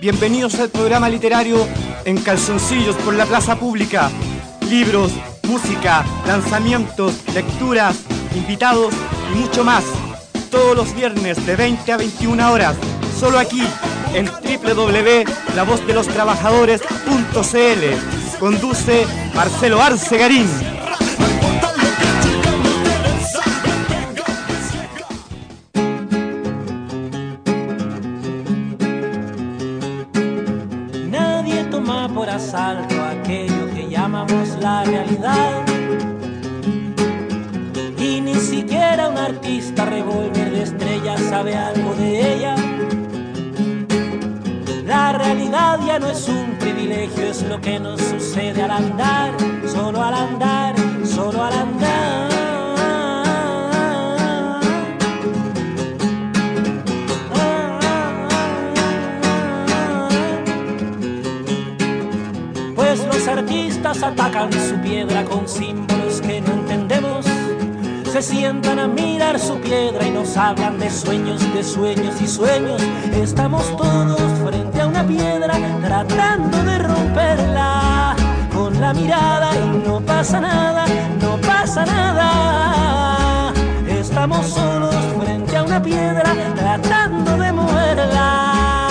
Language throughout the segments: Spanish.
Bienvenidos al programa literario En Calzoncillos por la Plaza Pública. Libros, música, lanzamientos, lecturas, invitados y mucho más. Todos los viernes de 20 a 21 horas. Solo aquí en www.lavozdelostrabajadores.cl. Conduce Marcelo Arce Garín. Nadie toma por asalto aquello que llamamos la realidad. Y ni siquiera un artista revólver de estrellas sabe algo de ella. La realidad ya no es un privilegio, es lo que nos sucede al andar, solo al andar, solo al andar. Pues los artistas atacan su piedra con símbolos que no entendemos. Se sientan a mirar su piedra y nos hablan de sueños y sueños. Estamos todos frente a una piedra tratando de romperla con la mirada y no pasa nada, no pasa nada. Estamos solos frente a una piedra tratando de moverla.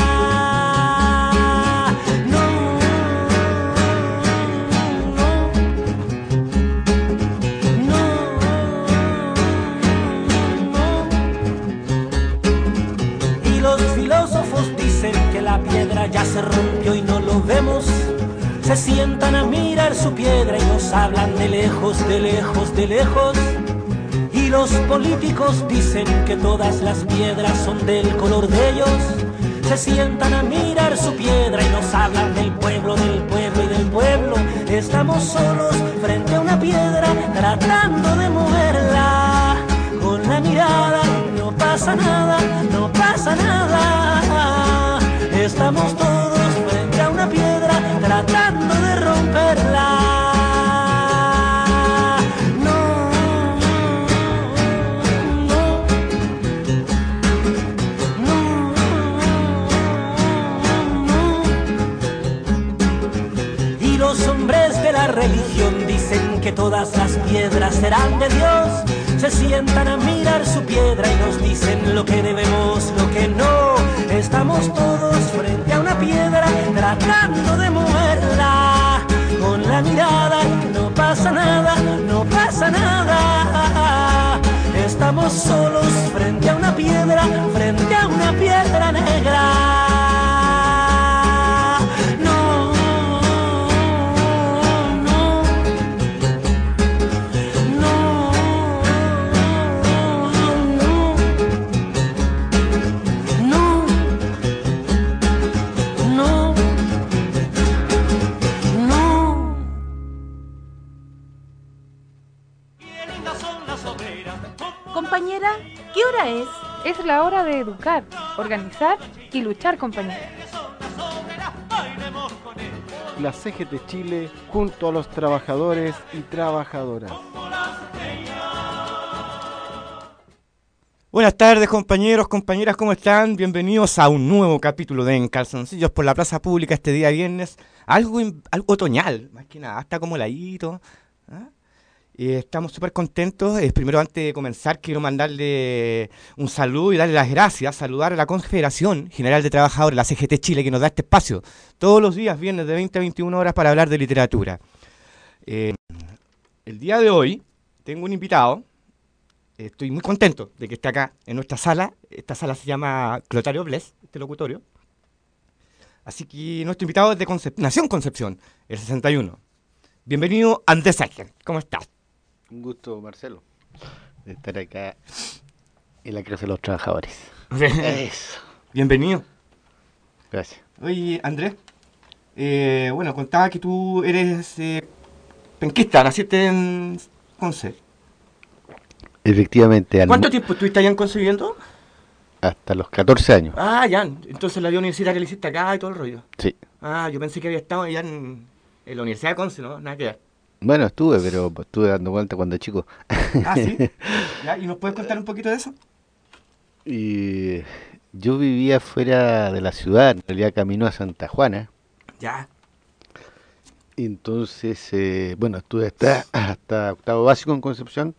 La piedra ya se rompió y no lo vemos. Se sientan a mirar su piedra y nos hablan de lejos, de lejos, de lejos. Y los políticos dicen que todas las piedras son del color de ellos. Se sientan a mirar su piedra y nos hablan del pueblo y del pueblo. Estamos solos frente a una piedra tratando de moverla con la mirada. No pasa nada, no pasa nada. Estamos todos frente a una piedra tratando de romperla. No, no, no, no. Y los hombres de la religión dicen que todas las piedras serán de Dios. Se sientan a mirar su piedra y nos dicen lo que debemos, lo que no. Estamos todos frente a una piedra tratando de moverla con la mirada. No pasa nada, no pasa nada. Estamos solos frente a una piedra negra. Compañera, ¿qué hora es? Es la hora de educar, organizar y luchar, compañera. La CGT Chile junto a los trabajadores y trabajadoras. Buenas tardes, compañeros, compañeras, ¿cómo están? Bienvenidos a un nuevo capítulo de En Calzoncillos por la Plaza Pública este día viernes. Algo otoñal, más que nada, está como heladito. Estamos súper contentos. Primero, antes de comenzar, quiero mandarle un saludo y darle las gracias, saludar a la Confederación General de Trabajadores, la CGT Chile, que nos da este espacio todos los días, viernes de 20 a 21 horas, para hablar de literatura. El día de hoy tengo un invitado. Estoy muy contento de que esté acá en nuestra sala. Esta sala se llama Clotario Bles, este locutorio. Así que nuestro invitado es de Nación Concepción, el 61. Bienvenido, Andrés Sánchez. ¿Cómo estás? Un gusto, Marcelo, de estar acá en la Casa de los Trabajadores. Eso. Bienvenido. Gracias. Oye, Andrés, bueno, contaba que tú eres penquista, naciste en Conce. Efectivamente. ¿Cuánto tiempo estuviste allá en Conce viviendo? Hasta los 14 años. Ah, ya. Entonces la vida universitaria que le hiciste acá y todo el rollo. Sí. Ah, yo pensé que había estado allá en la Universidad de Conce, ¿no? Nada que ver. Bueno, pero estuve dando vuelta cuando chico. Ah, ¿sí? ¿Ya? ¿Y nos puedes contar un poquito de eso? Y Yo vivía fuera de la ciudad, en realidad camino a Santa Juana. Ya. Entonces, bueno, estuve hasta octavo básico en Concepción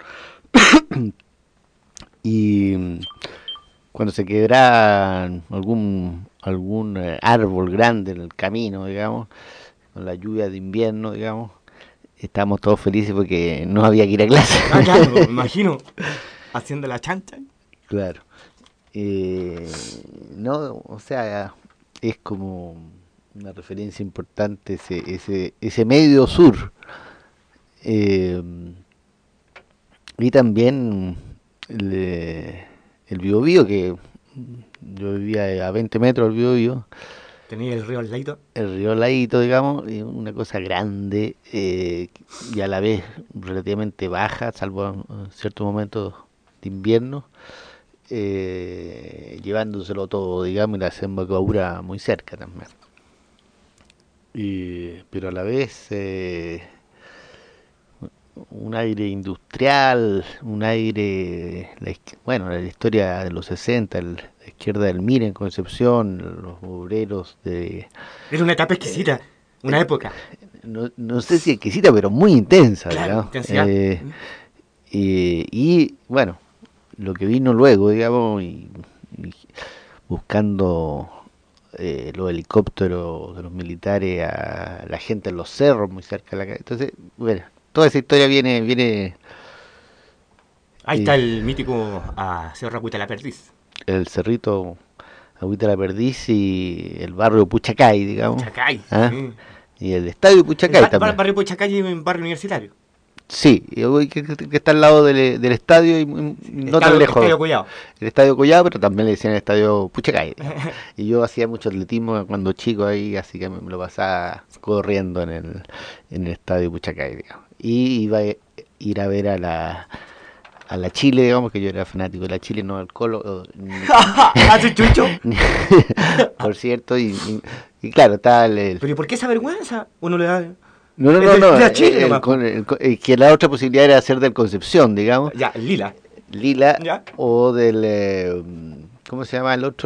y cuando se quebraba algún árbol grande en el camino, digamos, con la lluvia de invierno, digamos, estábamos todos felices porque no había que ir a clase. Ah, claro, me imagino. Haciendo la chancha. Claro. No, o sea, es como una referencia importante ese medio sur. Eh, y también el Biobío, que yo vivía a 20 metros del Biobío, Tenía el río al ladito. el río Laito, digamos, y una cosa grande y a la vez relativamente baja, salvo en ciertos momentos de invierno, llevándoselo todo, digamos, y la desembocadura muy cerca también. Pero a la vez un aire industrial, un aire, bueno, la historia de los 60, la izquierda del MIR en Concepción, los obreros de... Era una etapa exquisita. Una época. No sé si exquisita, pero muy intensa, Claro, digamos. intensidad. Y bueno, lo que vino luego, digamos, y buscando los helicópteros de los militares a la gente en los cerros, muy cerca de la calle. Entonces, bueno, toda esa historia viene Ahí está el mítico Cerro Agüita la Perdiz. el cerrito Agüita la Perdiz y el barrio Puchacay, digamos. Puchacay. ¿Ah? Sí. Y el estadio Puchacay también. Barrio Puchacay y barrio universitario. Sí, que está al lado del estadio y no tan lejos. Estadio Collado. El estadio Collado, pero también le decían el estadio Puchacay. Y yo hacía mucho atletismo cuando chico ahí, así que me lo pasaba corriendo en el estadio Puchacay, digamos. Y iba a ir a ver a la Chile, digamos, que yo era fanático de la Chile, no al Colo. ¿Hace chucho? Por cierto, y claro, estaba ¿Pero y por qué esa vergüenza? Uno le da... No, Es de la Chile el nomás, po. que la otra posibilidad era hacer del Concepción, digamos. Ya, lila. Lila Ya. o del ¿cómo se llama el otro?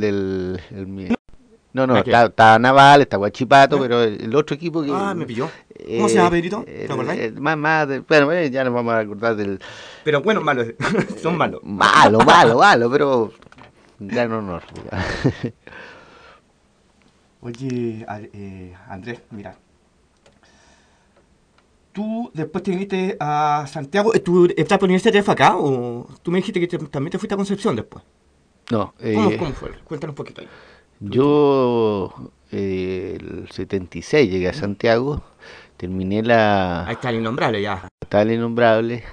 No, ¿A qué? está Naval, está Guachipato, ¿Ya? pero el otro equipo que Ah, me pilló. ¿Cómo se llama, Pedrito? ¿Te acordás? bueno, ya nos vamos a acordar del Pero bueno, malos. Son malos. malo, pero ya no. Oye, Andrés, mira. ¿Tú después te viniste a Santiago? ¿Tu etapa universitaria fue acá? ¿O tú me dijiste que también te fuiste a Concepción después? No, ¿Cómo fue? Cuéntanos un poquito ahí. yo el 76 llegué a Santiago, terminé Ahí la está el innombrable ya. Tal Innombrable,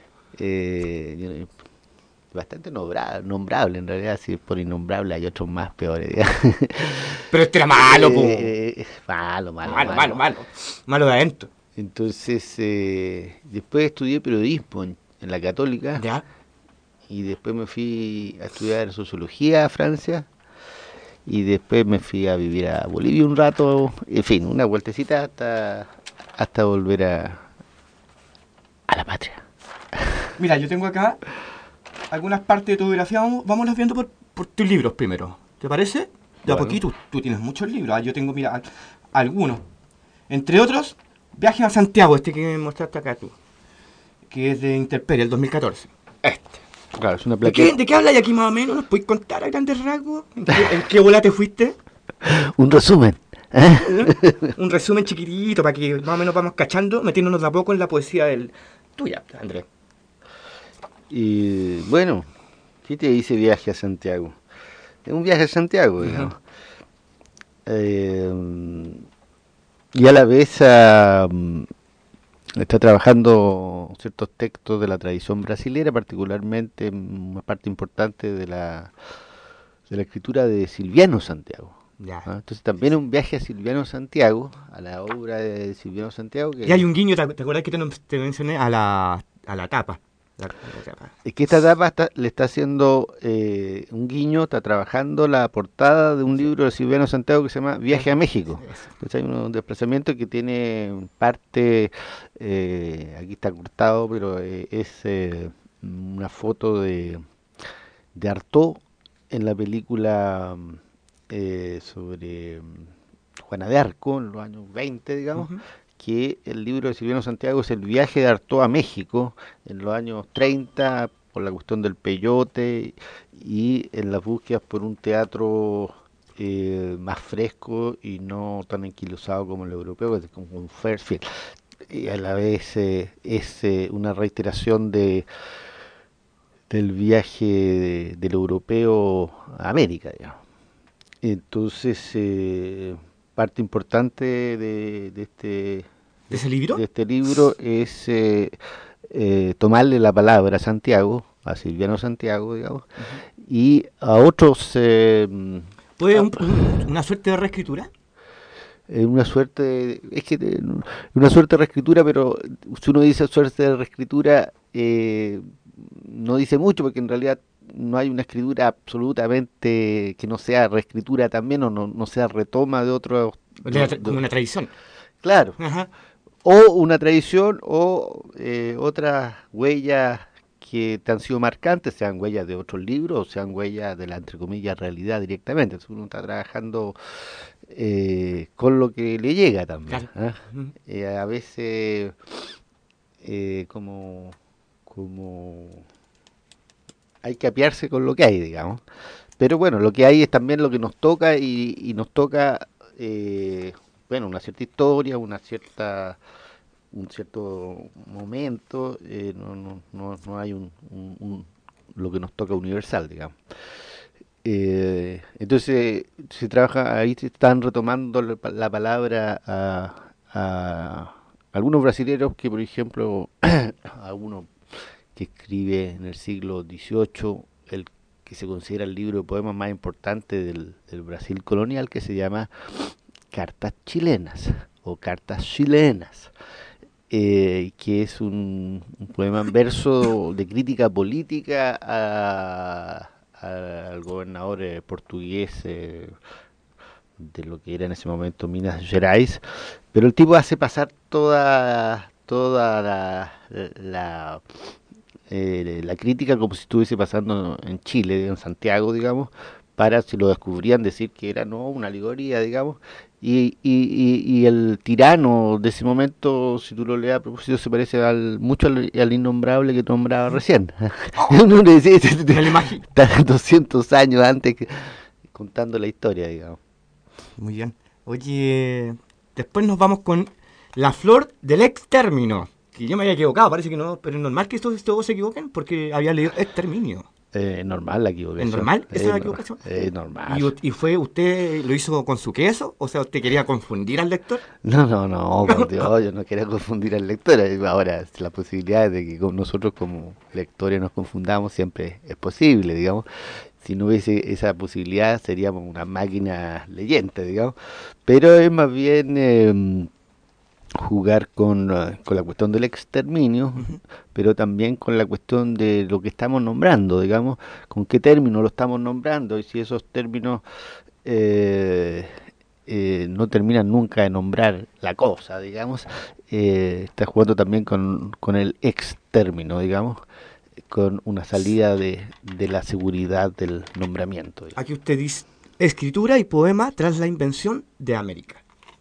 bastante nombrable en realidad, si es por innombrable hay otros más peores, digamos. Pero este era malo, po. Malo. Malo de adentro. Entonces, después estudié periodismo en la Católica ¿Ya? y después me fui a estudiar sociología a Francia y después me fui a vivir a Bolivia un rato, en fin, una vueltecita hasta volver a la patria. Mira, yo tengo acá algunas partes de tu biografía. Vámonos viendo por tus libros primero. ¿Te parece? De a Bueno. poquito. Tú tienes muchos libros. Yo tengo, mira, algunos. Entre otros, Viaje a Santiago, este que me mostraste acá tú. Que es de Intemperie, el 2014. Este. Claro, es una ¿De qué hablas aquí más o menos? ¿Nos puedes contar a grandes rasgos? ¿En qué bola te fuiste? Un resumen. Un resumen chiquitito para que más o menos vamos cachando, metiéndonos de a poco en la poesía tuya, Andrés. Y bueno, ¿qué te dice viaje a Santiago? Es un viaje a Santiago, digamos. Y a la vez está trabajando ciertos textos de la tradición brasilera, particularmente una parte importante de la escritura de Silviano Santiago. Ya. ¿Ah? Entonces también es un viaje a Silviano Santiago, a la obra de Silviano Santiago. Y hay un guiño, ¿te acuerdas que te mencioné a la tapa? La tapa. Es que esta etapa le está haciendo un guiño, está trabajando la portada de un libro de Silviano Santiago que se llama Viaje a México. Entonces hay un desplazamiento que tiene parte, aquí está cortado, pero es una foto de Artaud en la película sobre Juana de Arco, en los años 20, digamos, que el libro de Silviano Santiago es el viaje de Artaud a México en los años 30 por la cuestión del peyote y en las búsquedas por un teatro más fresco y no tan enquilosado como el europeo, que es como un Fairfield. Y a la vez es una reiteración del viaje del europeo a América, digamos. Entonces, parte importante ¿De ese libro? de este libro es tomarle la palabra a Santiago, a Silviano Santiago, digamos, y a otros... ¿Puede una suerte de reescritura? una suerte, una suerte de reescritura, pero si uno dice suerte de reescritura, no dice mucho, porque en realidad no hay una escritura absolutamente que no sea reescritura también, o no sea retoma de otro... Como una tradición. Claro. Ajá. O una tradición, o otras huellas que te han sido marcantes, sean huellas de otros libros, o sean huellas de la, entre comillas, realidad directamente. Entonces uno está trabajando con lo que le llega también. Claro. A veces como hay que apiarse con lo que hay, digamos. Pero bueno, lo que hay es también lo que nos toca y nos toca, bueno, una cierta historia, un cierto momento, no hay lo que nos toca universal, digamos. Entonces se trabaja, ahí se están retomando la palabra a algunos brasileños que, por ejemplo, a uno que escribe en el siglo XVIII, el que se considera el libro de poemas más importante del Brasil colonial, que se llama Cartas Chilenas o Cartas Chilenas, que es un poema en verso de crítica política al gobernador portugués de lo que era en ese momento Minas Gerais, pero el tipo hace pasar toda la crítica como si estuviese pasando en Chile, en Santiago, digamos, para, si lo descubrían, decir que era no una alegoría, digamos, y el tirano de ese momento, si tú lo lees a propósito, se parece mucho al innombrable que nombraba recién. Uno le decía, está 200 años antes contando la historia, digamos. Muy bien. Oye, después nos vamos con La flor del exterminio. Que yo me había equivocado, parece que no, pero es normal que todos se equivoquen porque había leído exterminio. Normal la equivocación. ¿Es normal esa la equivocación? Normal. ¿Y fue usted lo hizo con su queso? O sea, ¿usted quería confundir al lector? No, por Dios, yo no quería confundir al lector. Ahora, la posibilidad de que nosotros como lectores nos confundamos siempre es posible, digamos. Si no hubiese esa posibilidad, seríamos una máquina leyente, digamos. Pero es más bien jugar con la cuestión del exterminio, pero también con la cuestión de lo que estamos nombrando, digamos, con qué término lo estamos nombrando, y si esos términos no terminan nunca de nombrar la cosa, digamos, está jugando también con el extérmino, digamos, con una salida de la seguridad del nombramiento, digamos. Aquí usted dice escritura y poema tras la invención de América.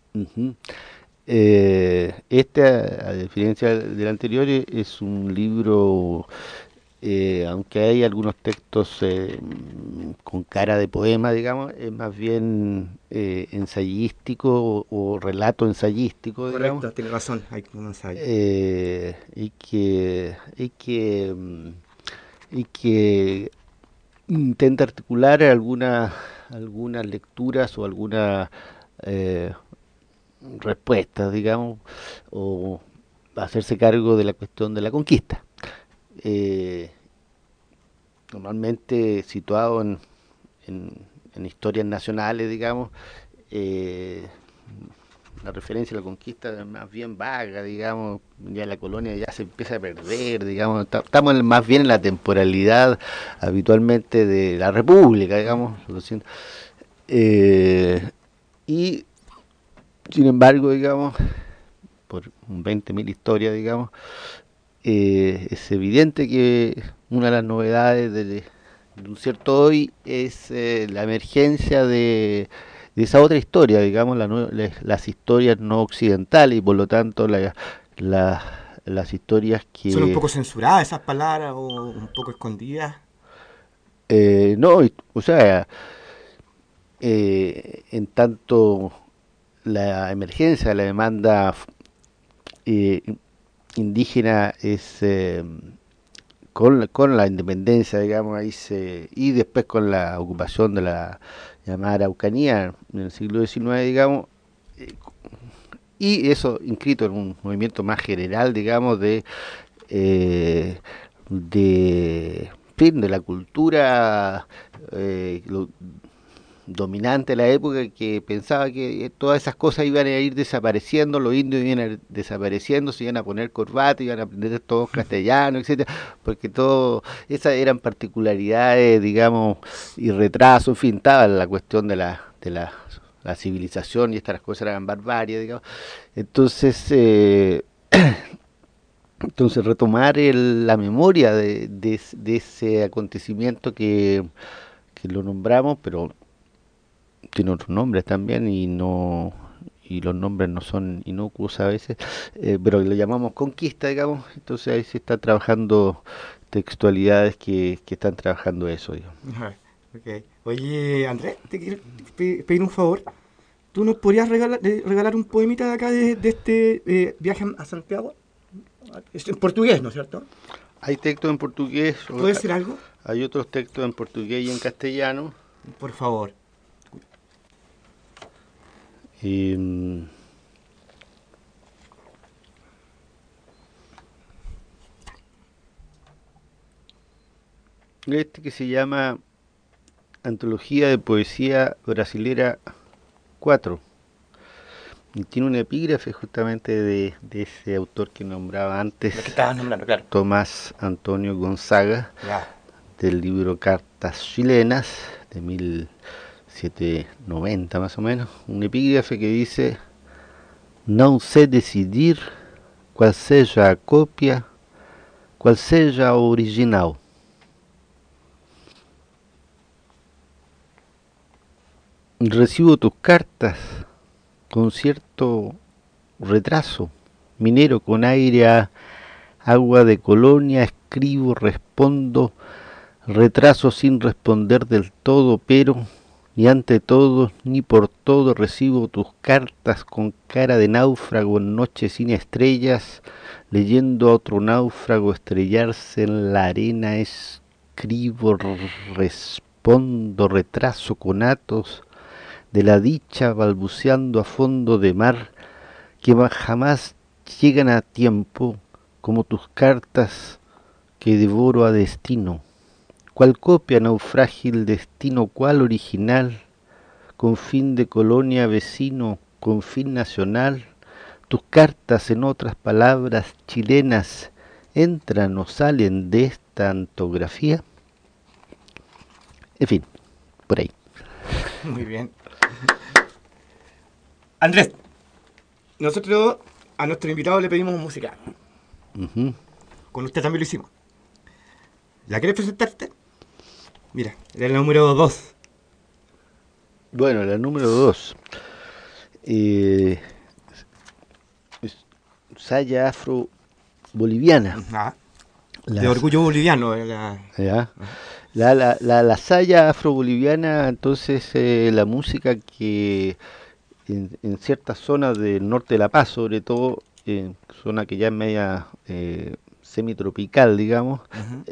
Este, a diferencia del anterior, es un libro, aunque hay algunos textos con cara de poema, digamos, es más bien ensayístico o relato ensayístico, Correcto, digamos. tiene razón, hay un ensayo. Y que intenta articular algunas lecturas o algunas respuestas, digamos, o hacerse cargo de la cuestión de la conquista. Normalmente situado en historias nacionales, digamos, la referencia a la conquista es más bien vaga, digamos, ya la colonia ya se empieza a perder, digamos, estamos más bien en la temporalidad habitualmente de la república, digamos, y sin embargo, digamos, por 20.000 historias, digamos, es evidente que una de las novedades de un cierto hoy es la emergencia de esa otra historia, digamos, las historias no occidentales y por lo tanto las historias ¿Son un que... poco censuradas esas palabras o un poco escondidas? no, o sea, en tanto la emergencia, la demanda eh, indígena es con la independencia, digamos, y después con la ocupación de la llamada Araucanía en el siglo XIX, digamos, eh, y eso inscrito en un movimiento más general, digamos, eh, de la cultura dominante de la época, que pensaba que todas esas cosas iban a ir desapareciendo, los indios iban a ir desapareciendo, se iban a poner corbata, iban a aprender todos castellano, etcétera, porque todo esas eran particularidades, digamos, y retraso, en fin, estaba la cuestión la civilización y estas cosas eran barbarie, digamos. Entonces, entonces retomar la memoria de ese acontecimiento que lo nombramos, pero tiene otros nombres también y los nombres no son inocuos a veces, pero lo llamamos conquista, digamos. Entonces ahí se está trabajando textualidades que están trabajando eso, digamos. Ajá, ok. Oye, Andrés, te quiero pedir un favor. ¿Tú nos podrías regalar un poemita de acá de este viaje a Santiago? Es en portugués, ¿no es cierto? Hay textos en portugués, ¿Puede ser algo? hay otros textos en portugués y en castellano. Por favor. Y, este que se llama Antología de Poesía Brasilera 4. Y tiene un epígrafe justamente de ese autor que nombraba antes, Lo que estabas nombrando, claro. Tomás Antonio Gonzaga, Ya. del libro Cartas Chilenas, de 1790 más o menos. Un epígrafe que dice: não sé decidir qual seja a cópia, qual seja a original. Recibo tus cartas con cierto retraso, minero con aire a agua de colonia, escribo, respondo, retraso sin responder del todo, pero ni ante todo ni por todo recibo tus cartas con cara de náufrago en noche sin estrellas, leyendo a otro náufrago estrellarse en la arena, escribo, respondo, retraso conatos de la dicha balbuceando a fondo de mar, que jamás llegan a tiempo, como tus cartas que devoro a destino. Cual copia naufrágil destino, cual original, con fin de colonia vecino, con fin nacional, tus cartas, en otras palabras chilenas, entran o salen de esta antografía. En fin, por ahí. Muy bien. Andrés, nosotros a nuestro invitado le pedimos música. Uh-huh. Con usted también lo hicimos. ¿La quieres presentarte? Mira, era el número 2. Bueno, la número 2. Saya afro-boliviana. Ah, de orgullo boliviano. ¿Ya? La saya afro-boliviana, entonces la música que en ciertas zonas del norte de La Paz, sobre todo, zona que ya es media semitropical, digamos,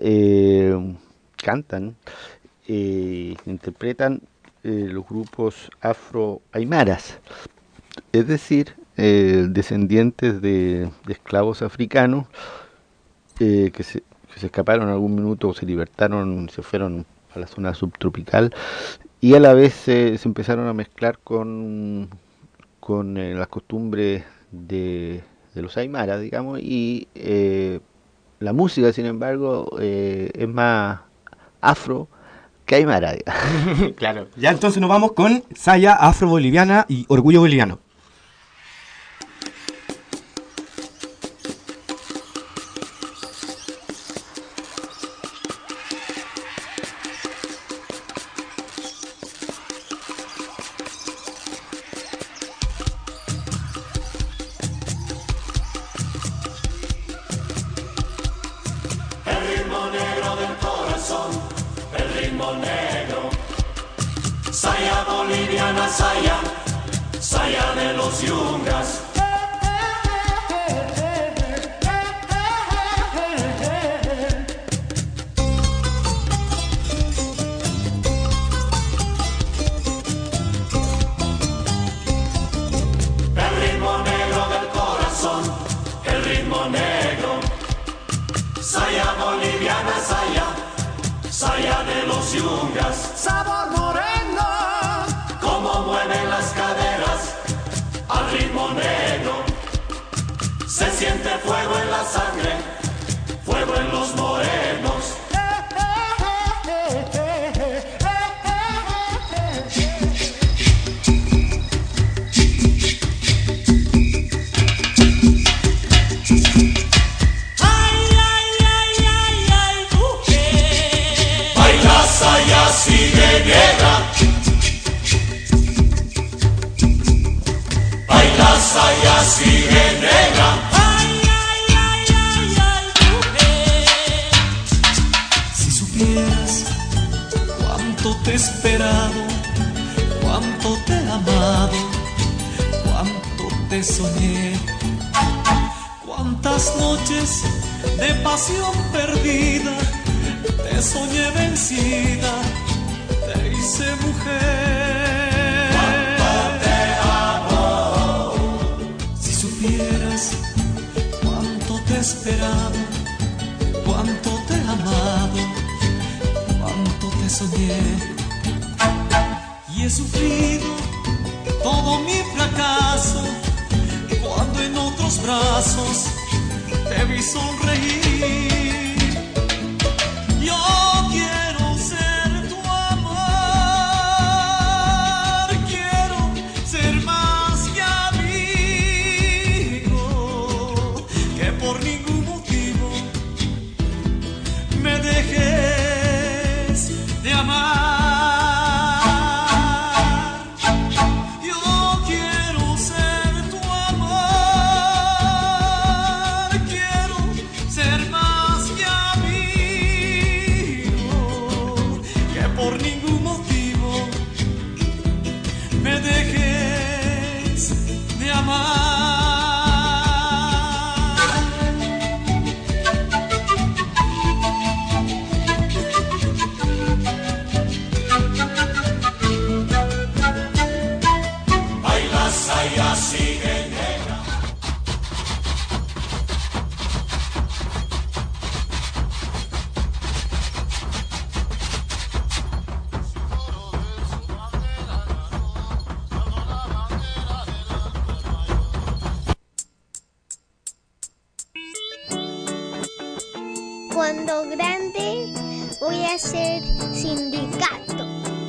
cantan, interpretan los grupos afro-aymaras, es decir, descendientes de esclavos africanos que se escaparon en algún minuto, o se libertaron, se fueron a la zona subtropical, y a la vez se empezaron a mezclar con las costumbres de los aymaras, digamos, y la música, sin embargo, es más afro que aymara. Claro. Ya entonces nos vamos con saya afro-boliviana y orgullo boliviano. Saya boliviana, saya de los yungas. El ritmo negro del corazón, el ritmo negro. Saya boliviana, saya de los yungas. Sabor moreno, como mueven las caderas al ritmo negro. Se siente fuego en la sangre, fuego en los morenos. Saya sigueñera, baila saya sigueñera. Ay, ay, ay, ay, ay, mujer. Si supieras cuánto te he esperado, cuánto te he amado, cuánto te soñé, cuántas noches de pasión perdida. Te soñé vencida, te hice mujer. Cuánto te amo. Si supieras cuánto te he esperado, cuánto te he amado, cuánto te soñé. Y he sufrido todo mi fracaso cuando en otros brazos te vi sonreír. Yo quiero ser tu amor, quiero ser más que amigo, que por ningún motivo me dejes de amar. Yo quiero ser tu amor, quiero ser más que amigo, por ningún motivo me dejes de amar. Baila saya sigueñera. Cuando grande voy a ser sindicato.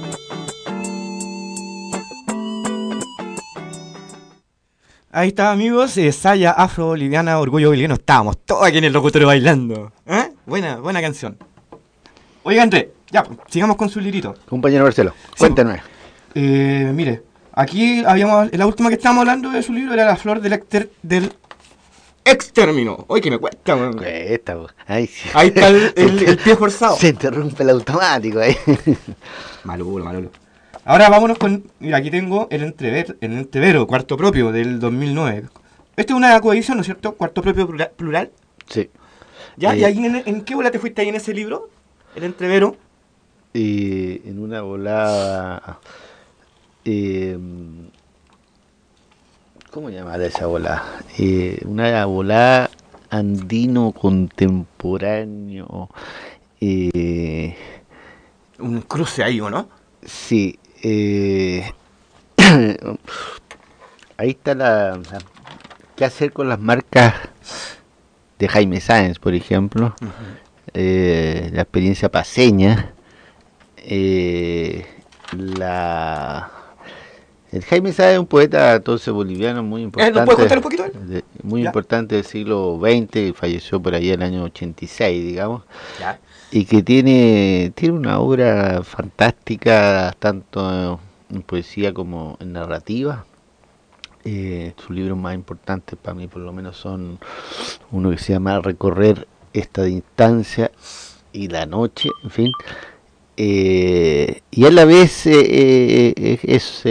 Ahí está, amigos, Saya Afro-Boliviana, Orgullo Boliviano. Estábamos todos aquí en el locutorio bailando. Buena canción. Oiga, André, ya, sigamos con su lirito. Compañero Marcelo, cuéntenme. Mire, aquí la última que estábamos hablando de su libro era La flor del exterminio. Oye, que me cuesta, man. Cuesta, ahí está el pie forzado. Se interrumpe el automático ahí. Malulo. Ahora vámonos con... Mira, aquí tengo el entrevero, cuarto propio, del 2009. Esta es una coedición, ¿no es cierto? Cuarto propio plural. Sí. ¿Ya? ¿Y ahí en qué bola te fuiste ahí en ese libro? El entrevero. Y en una volada... ¿cómo llamar esa bola? Una volada andino contemporáneo. Un cruce ahí, ¿o no? Sí. Ahí está qué hacer con las marcas de Jaime Sáenz, por ejemplo. La experiencia paseña. El Jaime Sáenz es un poeta entonces boliviano muy importante. ¿Nos puede contar un poquito? Muy importante del siglo XX, falleció por ahí en el año 86, digamos. Ya. Y que tiene una obra fantástica, tanto en poesía como en narrativa. Sus libros más importantes para mí por lo menos son uno que se llama Recorrer esta distancia y la noche, en fin. Y a la vez es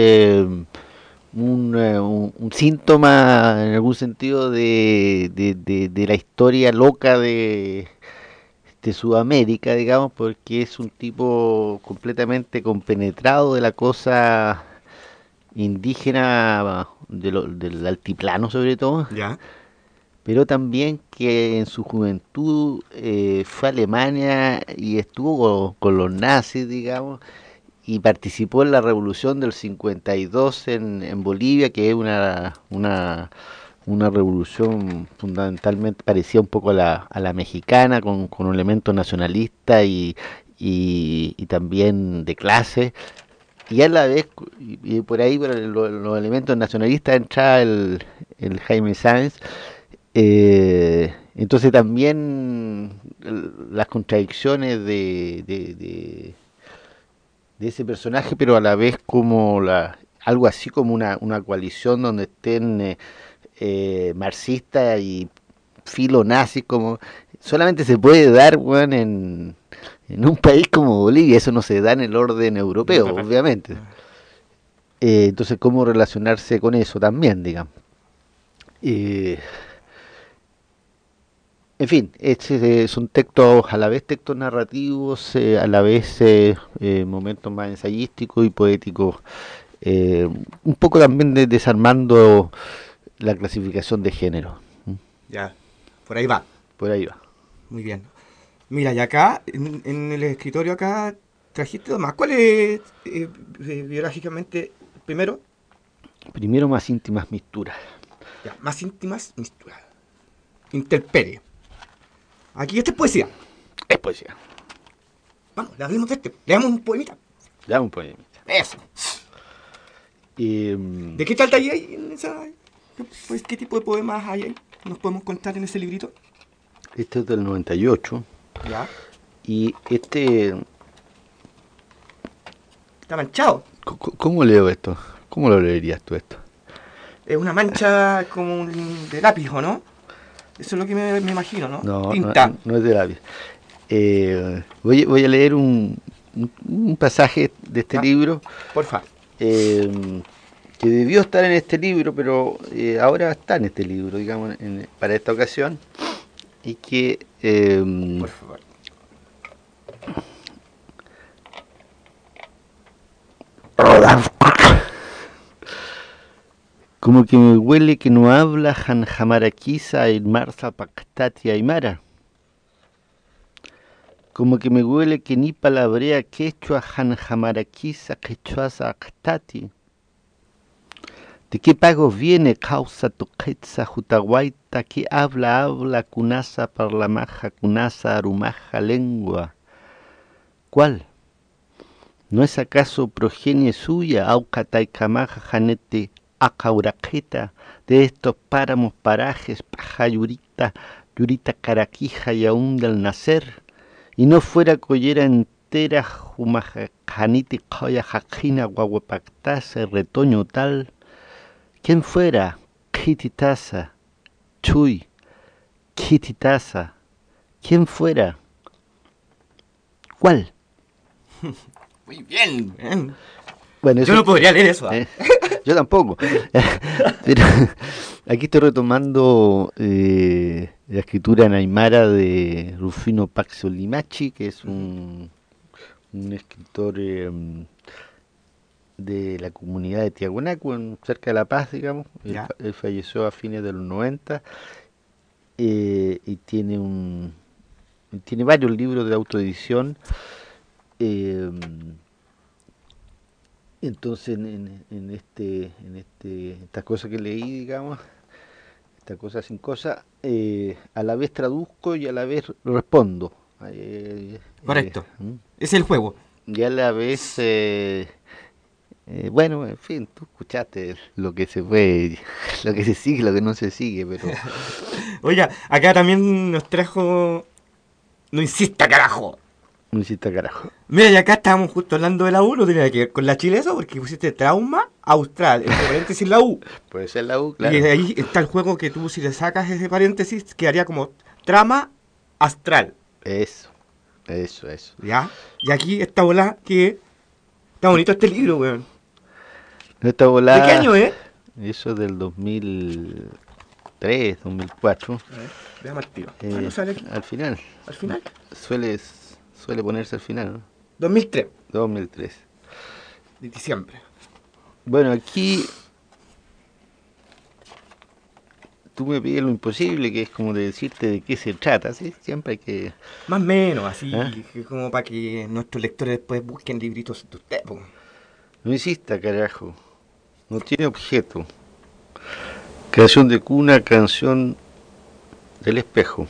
un síntoma en algún sentido de la historia loca de Sudamérica, digamos, porque es un tipo completamente compenetrado de la cosa indígena del altiplano sobre todo, Ya. pero también que en su juventud fue a Alemania y estuvo con los nazis, digamos, y participó en la revolución del 52 en Bolivia, que es una revolución fundamentalmente parecía un poco a la mexicana, con un elemento nacionalista y también de clase. Y a la vez, y por ahí, por los elementos nacionalistas, entra el Jaime Sáenz. Entonces también las contradicciones de ese personaje, pero a la vez como algo así como una coalición donde estén marxistas y filo nazi, como solamente se puede dar, bueno, en un país como Bolivia. Eso no se da en el orden europeo, obviamente. Entonces, ¿cómo relacionarse con eso también, digamos? En fin, son textos, a la vez textos narrativos, a la vez momentos más ensayísticos y poéticos, un poco también desarmando la clasificación de género. Ya. Por ahí va. Por ahí va. Muy bien. Mira, y acá, en el escritorio acá, trajiste dos más. ¿Cuál es biológicamente primero? Primero, más íntimas misturas. Ya, más íntimas misturas. Interpere. Aquí esta es poesía. Es poesía. Vamos, le hablemos de este. Le damos un poemita. Ya un poema. Eso. Eh, ¿De qué tal ahí hay en esa? Pues, ¿qué tipo de poemas hay ahí? ¿Nos podemos contar en ese librito? Este es del 98. Ya. Y este... Está manchado. ¿Cómo leo esto? ¿Cómo lo leerías tú esto? Es una mancha como de lápiz, ¿o no? Eso es lo que me imagino, ¿no? No, Tinta. no es de lápiz. Voy a leer un pasaje de este libro Porfa. que debió estar en este libro, pero ahora está en este libro, digamos, para esta ocasión. Y que... Por favor. Como que me huele que no habla Janjamaraquiza y Marza Pactati Aymara. Como que me huele que ni palabrea quechua Janjamaraquiza quechuasa Actati. ¿De qué pagos viene causa toquetza jutaguaita que habla cunasa parlamaja cunasa arumaja lengua? ¿Cuál? ¿No es acaso progenie suya, aucataicamaja janete acauraqueta, de estos páramos parajes, paja yurita caraquija y aún del nacer? Y no fuera collera entera, jumajaniti coya jajina guaguapactasa, retoño tal. ¿Quién fuera? Kititaza, Chuy, Kititaza. ¿Quién fuera? ¿Cuál? Muy bien. Bien. Bueno, Yo no podría leer eso. Yo tampoco. Pero aquí estoy retomando la escritura en aymara de Rufino Paxo Limachi, que es un escritor de la comunidad de Tiahuanaco, cerca de La Paz, digamos. Él falleció a fines de los 90 y tiene varios libros de autoedición. Entonces esta cosa que leí, digamos, esta cosa sin cosa, a la vez traduzco y a la vez respondo. Correcto. Es el juego. Y a la vez, bueno, en fin, tú escuchaste lo que se fue, lo que se sigue, lo que no se sigue, pero... Oiga, acá también nos trajo... No insista, carajo. No hiciste carajo. Mira, y acá estábamos justo hablando de la U, no tiene que ver con la Chile eso, porque pusiste trauma austral, entre paréntesis la U. Puede ser la U, claro. Y ahí está el juego que tú, si le sacas ese paréntesis, quedaría como trama astral. Eso. Eso. ¿Ya? Y aquí esta bola que... Está bonito este libro, weón. Esta volada, ¿De qué año es? eso del 2003, 2004. A ver, veamos el tiro. No sale aquí. Al final. ¿Al final? Suele ponerse al final, ¿no? 2003, 2003. de diciembre. Bueno, aquí tú me pides lo imposible, que es como de decirte de qué se trata, ¿sí? Siempre hay que... Más o menos, así, ¿Ah? que como para que nuestros lectores después busquen libritos de usted, po. No insista, carajo. No tiene objeto. Canción de cuna, canción del espejo.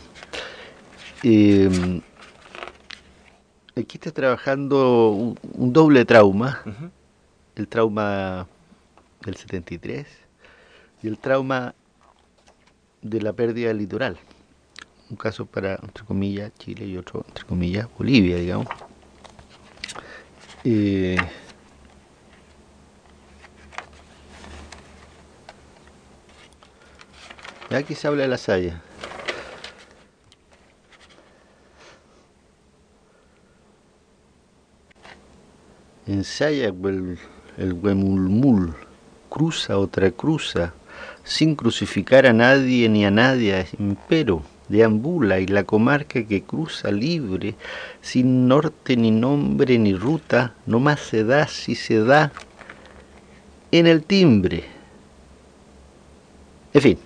Aquí está trabajando un doble trauma. Ujú. El trauma del 73 y el trauma de la pérdida del litoral. Un caso para, entre comillas, Chile y otro, entre comillas, Bolivia, digamos. Aquí se habla de la saya. Ensaya el huemulmul, cruza otra cruza, sin crucificar a nadie ni a nadie, empero deambula y la comarca que cruza libre, sin norte ni nombre ni ruta, no más se da si se da en el timbre. En fin,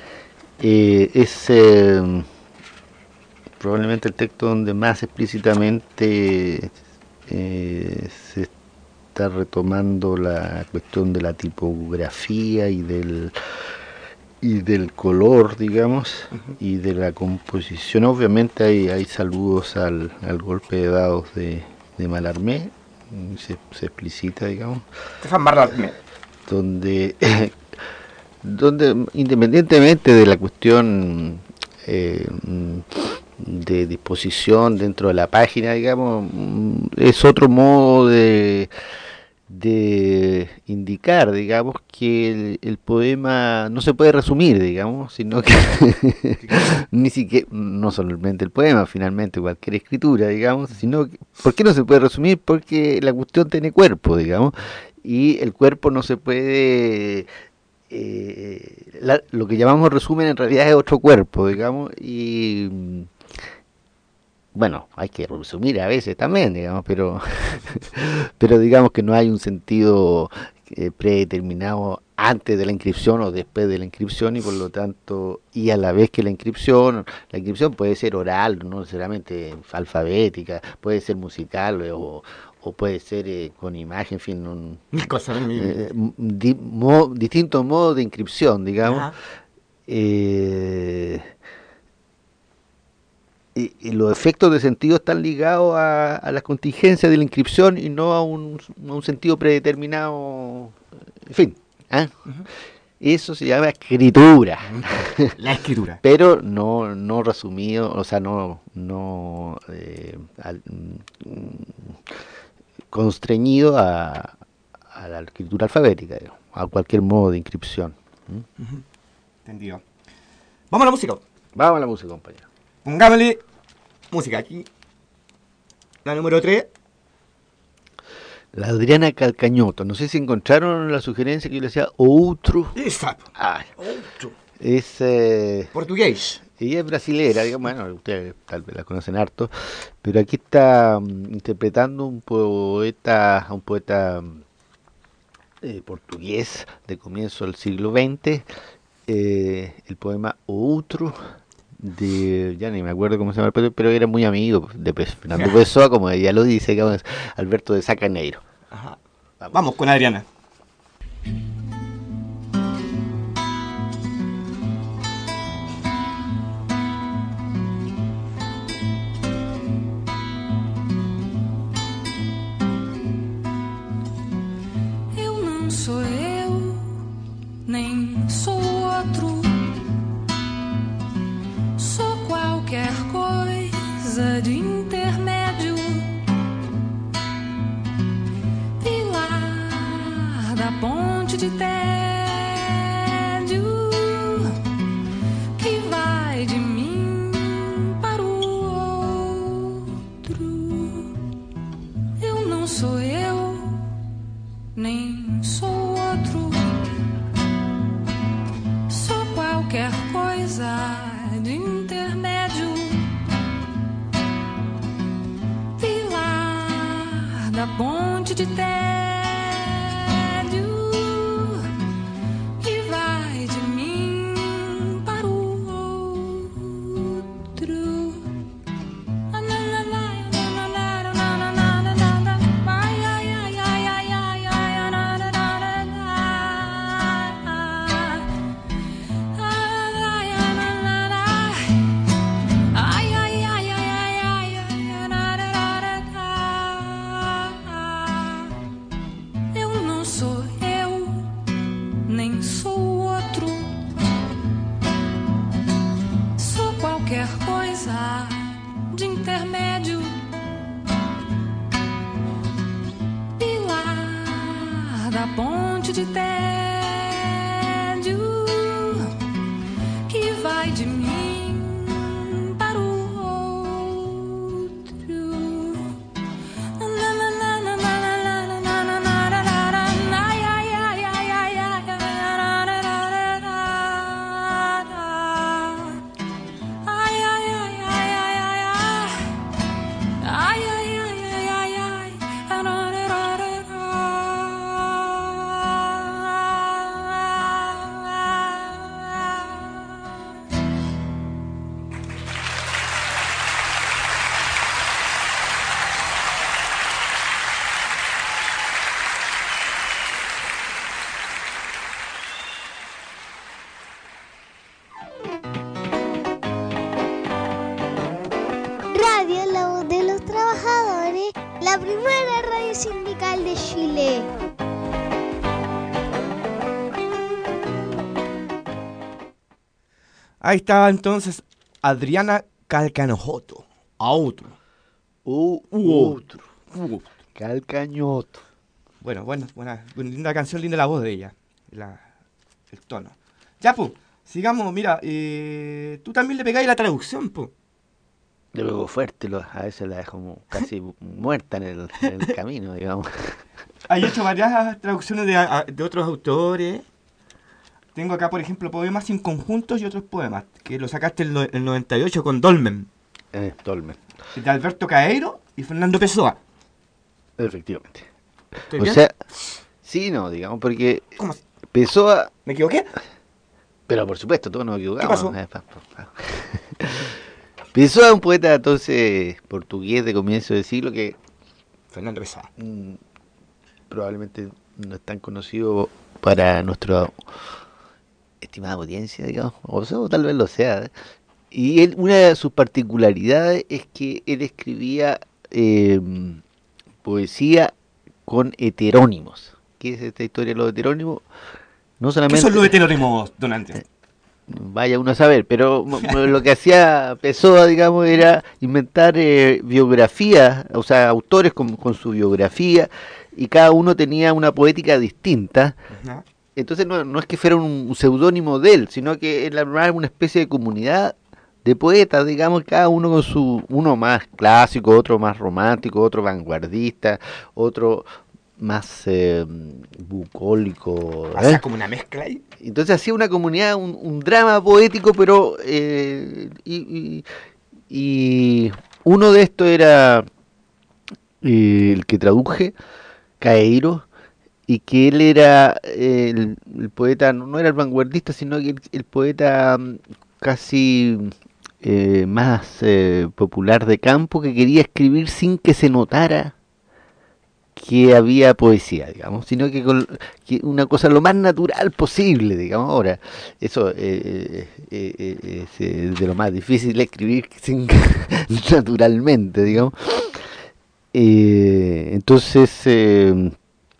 es probablemente el texto donde más explícitamente se está retomando la cuestión de la tipografía y del color, digamos, y de la composición. Obviamente hay saludos al golpe de dados de Mallarmé, se explicita, digamos, Stefan Mallarmé. donde independientemente de la cuestión de disposición dentro de la página, digamos, es otro modo de indicar, digamos, que el poema no se puede resumir, digamos, sino que ni siquiera, no solamente el poema, finalmente cualquier escritura, digamos, sino que, ¿por qué no se puede resumir? Porque la cuestión tiene cuerpo, digamos, y el cuerpo no se puede... lo que llamamos resumen en realidad es otro cuerpo, digamos, y bueno, hay que resumir a veces también, digamos, pero digamos que no hay un sentido predeterminado antes de la inscripción o después de la inscripción, y por lo tanto, y a la vez que la inscripción puede ser oral, no necesariamente alfabética, puede ser musical o puede ser con imagen, en fin, Mil cosas. distintos modos de inscripción, digamos. Ajá. Y los efectos de sentido están ligados a las contingencias de la inscripción y no a un sentido predeterminado, en fin. Eso se llama escritura. La escritura. Pero no resumido, o sea, constreñido a la escritura alfabética, digamos, a cualquier modo de inscripción. Entendido. Vamos a la música. Vamos a la música, compañero. Pongámosle música aquí. La número 3. La Adriana Calcañoto. No sé si encontraron la sugerencia que yo le decía outro. Esa. Ah, Otro. es Portugués. ella es brasilera, digamos, bueno, ustedes tal vez la conocen harto, pero aquí está interpretando a un poeta portugués de comienzo del siglo XX, el poema Outro, ya ni me acuerdo cómo se llama, pero era muy amigo de Fernando Pessoa, como ella lo dice, que es Alberto de Sacaneiro. Ajá. Vamos con Adriana. Eu não sou eu, nem sou outro. Sou qualquer coisa de intermédio. Pilar da ponte de tédio que vai de mim para o outro. nem sou outro. Sou qualquer coisa de intermédio. Pilar da ponte de tédio que vai de mim para o outro. Ai, ai, ai, ai, ai, ai. Ai, ai, ai, ai, ai, ai, ai. Ai, ai, ai, ai, ai, ai. Radio La Voz de los Trabajadores, la primera radio sindical de Chile. Ahí estaba entonces Adriana Calcanojoto. A otro. Otro. Calcañoto. Bueno, buena, linda canción, linda la voz de ella. El tono. Ya, pues, sigamos, mira, tú también le pegáis la traducción, pues. Le pego fuerte, a veces la dejo como casi muerta en el camino, digamos. Hay hecho varias traducciones de otros autores. Tengo acá, por ejemplo, poemas sin conjuntos y otros poemas, que lo sacaste en el 98 con Dolmen, Dolmen, de Alberto Caeiro y Fernando Pessoa. efectivamente. ¿Estoy O bien? sea, sí, no, digamos, porque ¿Cómo así? Pessoa, ¿Me equivoqué? pero por supuesto, todos nos equivocamos. ¿Qué pasó? Pessoa es un poeta entonces portugués de comienzo de siglo que Fernando Pessoa. probablemente no es tan conocido para nuestra estimada audiencia, digamos, o tal vez lo sea. Y él, una de sus particularidades es que él escribía poesía con heterónimos. ¿Qué es esta historia de los heterónimos? No ¿Qué solamente... son los heterónimos, don Andrés? Vaya uno a saber, pero lo que hacía Pessoa, digamos, era inventar biografías, o sea, autores con su biografía, y cada uno tenía una poética distinta. Ajá. Entonces no es que fuera un seudónimo de él, sino que era una especie de comunidad de poetas, digamos, cada uno con uno más clásico, otro más romántico, otro vanguardista, otro más bucólico. O sea, como una mezcla ahí. Entonces hacía una comunidad, un drama poético, pero y uno de estos era el que traduje, Caeiro, y que él era el poeta, no era el vanguardista, sino que el poeta casi más popular de campo, que quería escribir sin que se notara que había poesía, digamos, sino que que una cosa lo más natural posible, digamos. Ahora, eso es de lo más difícil escribir sin naturalmente, digamos. Entonces, el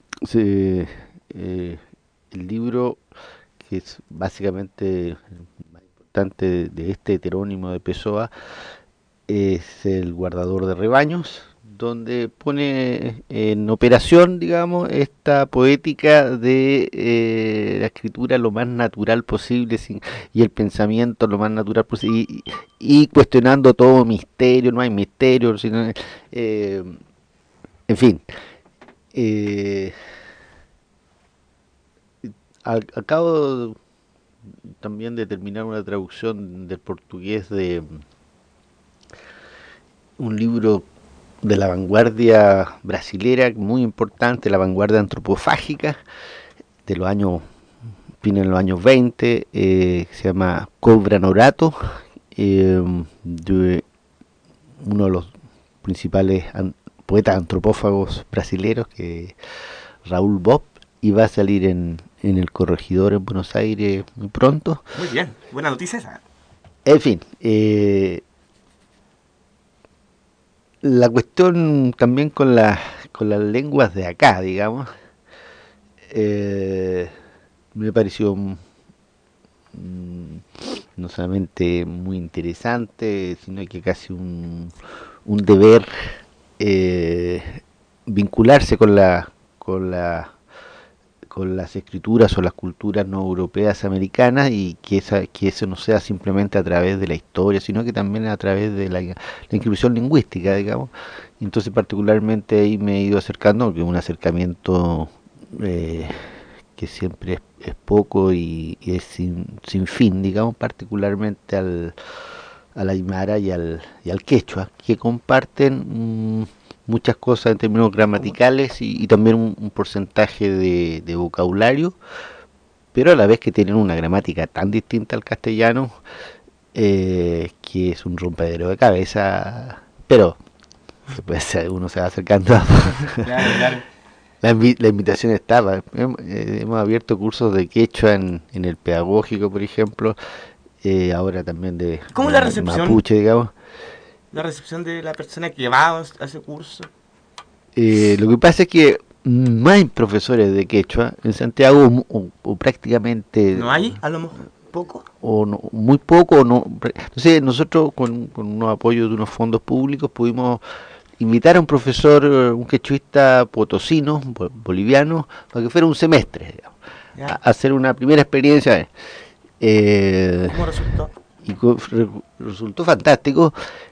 libro, que es básicamente el más importante de este heterónimo de Pessoa, es El guardador de rebaños, donde pone en operación, digamos, esta poética de la escritura lo más natural posible y el pensamiento lo más natural posible, y cuestionando todo misterio. No hay misterio, sino, en fin. Acabo también de terminar una traducción del portugués de un libro de la vanguardia brasilera muy importante, la vanguardia antropofágica de los años, fin en los años 20, se llama Cobra Norato, de uno de los principales poetas antropófagos brasileros, que es Raúl Bob, y va a salir en El Corregidor en Buenos Aires muy pronto. Muy bien, buena noticia esa. En fin, la cuestión también con las lenguas de acá, digamos, me pareció no solamente muy interesante, sino que casi un deber vincularse con las escrituras o las culturas no europeas americanas, y que eso no sea simplemente a través de la historia, sino que también a través de la inscripción lingüística, digamos. Entonces particularmente ahí me he ido acercando, que es un acercamiento que siempre es poco y es sin fin, digamos, particularmente al aymara y al quechua, que comparten muchas cosas en términos gramaticales y también un porcentaje de vocabulario, pero a la vez que tienen una gramática tan distinta al castellano, que es un rompedero de cabeza, pero uno se va acercando. Claro, claro. La invitación estaba. Hemos abierto cursos de quechua en el pedagógico, por ejemplo, ahora también de ¿Cómo la recepción? mapuche, digamos. La recepción de la persona que va a ese curso. Lo que pasa es que no hay profesores de quechua en Santiago, o prácticamente... ¿No hay? A lo mejor poco. O no, muy poco. Entonces nosotros con unos apoyos de unos fondos públicos pudimos invitar a un profesor, un quechuista potosino, boliviano, para que fuera un semestre, digamos, a hacer una primera experiencia. ¿Cómo resultó? Y resultó fantástico.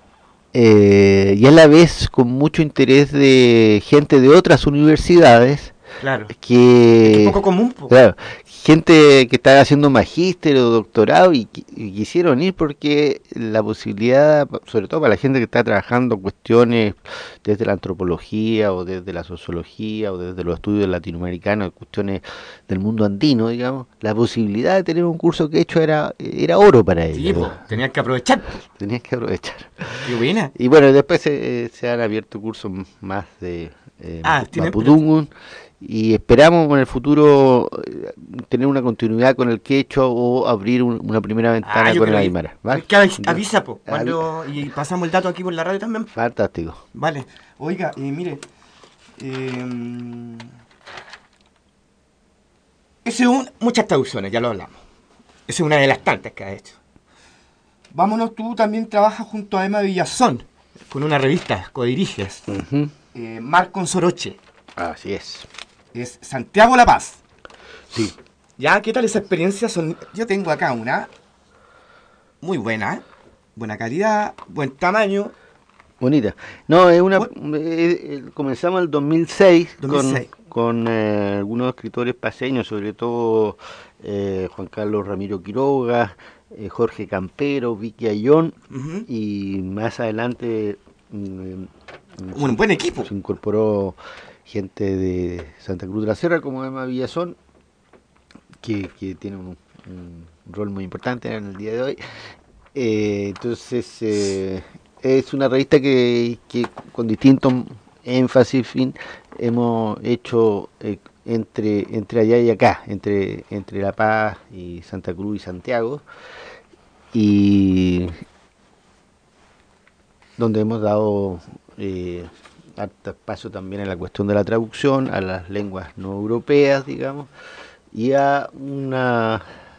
Y a la vez con mucho interés de gente de otras universidades, claro, que es poco común, claro, gente que está haciendo magíster o doctorado y quisieron ir porque la posibilidad, sobre todo para la gente que está trabajando cuestiones desde la antropología o desde la sociología o desde los estudios latinoamericanos, cuestiones del mundo andino, digamos, la posibilidad de tener un curso que hecho era oro para ellos. Sí, tenías que aprovechar. Tenías que aprovechar. Qué buena. Y bueno, después se han abierto cursos más de Mapudungun, y esperamos en el futuro tener una continuidad con el quechua o abrir una primera ventana con el aymara. ¿Vale? Avisa, y pasamos el dato aquí por la radio también. Fantástico. Vale. Oiga, mire, muchas traducciones, ya lo hablamos. Esa es una de las tantas que ha hecho. Vámonos, tú también trabajas junto a Emma Villazón, con una revista, codiriges. Mar con Soroche. Así es. Es Santiago La Paz. Sí. ¿Ya? ¿Qué tal esa experiencia? Yo tengo acá una muy buena, buena calidad, buen tamaño. Bonita. No, es una. Comenzamos el 2006. Con algunos escritores paseños, sobre todo Juan Carlos Ramiro Quiroga, Jorge Campero, Vicky Ayón, y más adelante un buen equipo. Se incorporó gente de Santa Cruz de la Sierra como Emma Villazón, que tiene un rol muy importante en el día de hoy. Entonces es una revista que con distintos énfasis hemos hecho entre allá y acá, entre La Paz y Santa Cruz y Santiago, y donde hemos dado harto espacio también en la cuestión de la traducción a las lenguas no europeas, digamos, y a una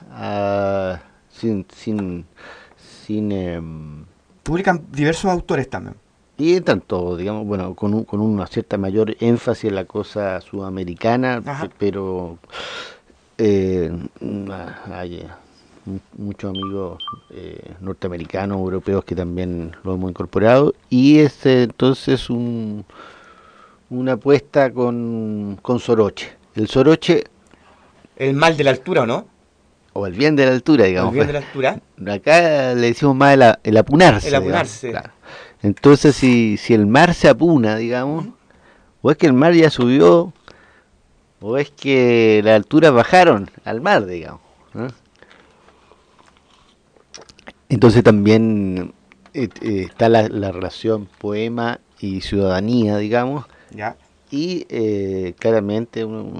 publican diversos autores también. Y tanto, digamos, bueno, con una cierta mayor énfasis en la cosa sudamericana, pero hay muchos amigos norteamericanos, europeos que también lo hemos incorporado, y es entonces una apuesta con Soroche. El Soroche... El mal de la altura, ¿o no? O el bien de la altura, digamos. El bien de la altura. Acá le decimos más el apunarse. El apunarse. Digamos, claro. Entonces, si el mar se apuna, digamos, o es que el mar ya subió, o es que las alturas bajaron al mar, digamos, ¿no? Entonces también está la relación poema y ciudadanía, digamos, ya. Y claramente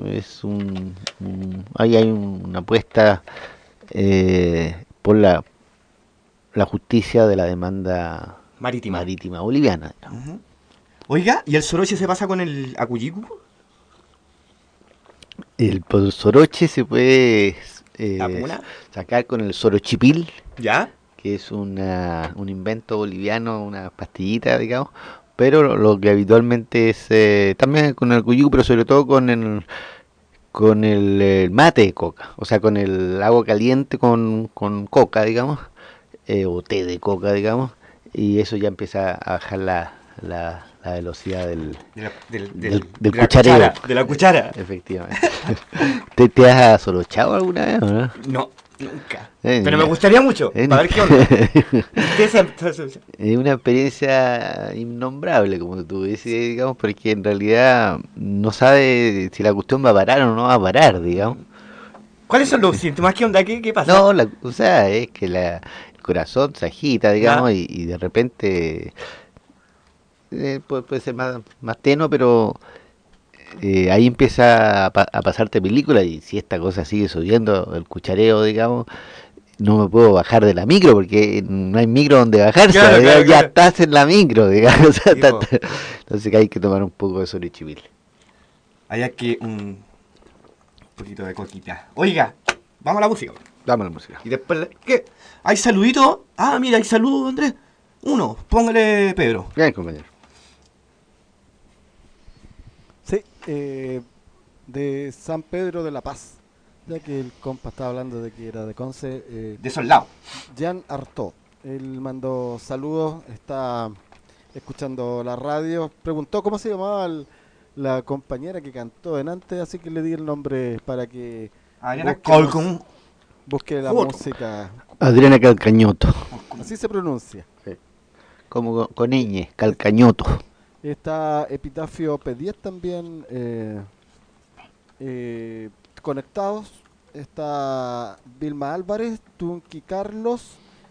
hay una apuesta por la justicia de la demanda marítima boliviana. Oiga, ¿y el Soroche se pasa con el Acuyicu? El soroche se puede ¿Alguna? sacar con el sorochipil, ¿Ya? que es un invento boliviano, una pastillita, digamos, pero lo que habitualmente es también con el cuyú, pero sobre todo con el mate de coca, o sea, con el agua caliente con coca, digamos, o té de coca, digamos, y eso ya empieza a bajar la velocidad del De la cuchareo. cuchara, de la cuchara. Efectivamente. ¿Te has sorochado alguna vez o no? No, nunca. Eh, Pero me gustaría mucho, para ver qué onda. Es una experiencia innombrable, como tú dices, digamos, porque en realidad no sabe si la cuestión va a parar o no va a parar, digamos. ¿Cuáles son los síntomas? ¿Qué onda? ¿Qué pasa? No, o sea, es que el corazón se agita, digamos, y de repente puede ser más tenue, pero ahí empieza a pasarte película, y si esta cosa sigue subiendo, el cuchareo, digamos, no me puedo bajar de la micro porque no hay micro donde bajarse, Claro, digamos, claro, ya claro. estás en la micro, digamos, o sea, Sí, po. entonces que hay que tomar un poco de sorochipil. Hay que un poquito de coquita. Oiga, vamos a la música. Dame la música. Y después, ¿qué? ¿Hay saluditos? Ah, mira, hay saludos, Andrés. Uno, póngale Pedro. Bien, compañero. Sí, de San Pedro de la Paz, ya que el compa estaba hablando de que era de Conce. De esos lados. Jan Artaud, él mandó saludos, está escuchando la radio, preguntó cómo se llamaba la compañera que cantó delante, así que le di el nombre para que Adriana busquemos- Colcon. busque la Joto. música, Adriana Calcañoto, así se pronuncia. como con ñ, Calcañoto. Está Epitafio P10 también conectados. Está Vilma Álvarez, Tunqui Carlos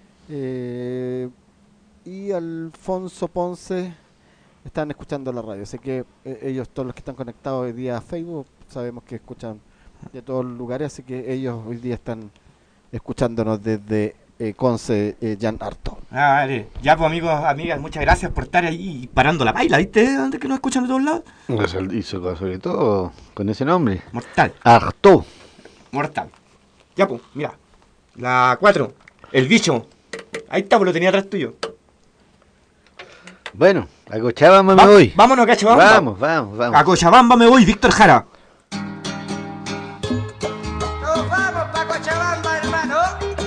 y Alfonso Ponce están escuchando la radio. Así que ellos, todos los que están conectados hoy día a Facebook, sabemos que escuchan de todos los lugares, así que ellos hoy día están escuchándonos desde Conce, Jan Artaud. Ah, vale. Ya, pues, amigos, amigas, muchas gracias por estar ahí parando la baila, ¿viste? Antes que nos escuchan de todos lados. Hizo sobre todo con ese nombre. Mortal, Artaud. mortal. Ya, pues, mira. La 4, el bicho. Ahí está, pues lo tenía atrás tuyo. Bueno, a Cochabamba me voy. Vámonos, Cachabamba. Vamos. A Cochabamba me voy, Víctor Jara. Nos vamos pa' Cochabamba, hermano.